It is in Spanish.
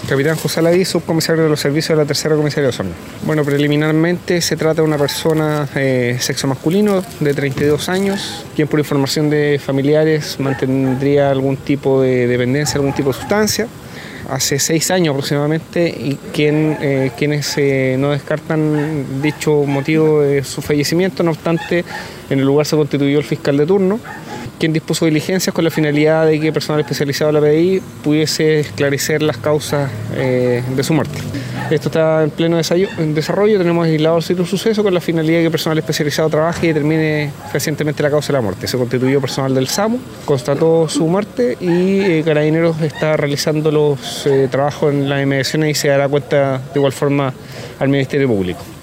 Capitán José Alaví, subcomisario de los servicios de la Tercera Comisaría de Osorno. Bueno, preliminarmente se trata de una persona sexo masculino de 32 años, quien por información de familiares mantendría algún tipo de dependencia, algún tipo de sustancia, hace 6 años aproximadamente, y quienes no descartan dicho motivo de su fallecimiento. No obstante, en el lugar se constituyó el fiscal de turno, quien dispuso diligencias con la finalidad de que personal especializado de la PDI pudiese esclarecer las causas de su muerte. Esto está en pleno desarrollo. Tenemos aislado el sitio de suceso con la finalidad de que personal especializado trabaje y determine fehacientemente la causa de la muerte. Se constituyó personal del SAMU, constató su muerte y Carabineros está realizando los trabajos en las inmediaciones y se dará cuenta de igual forma al Ministerio Público.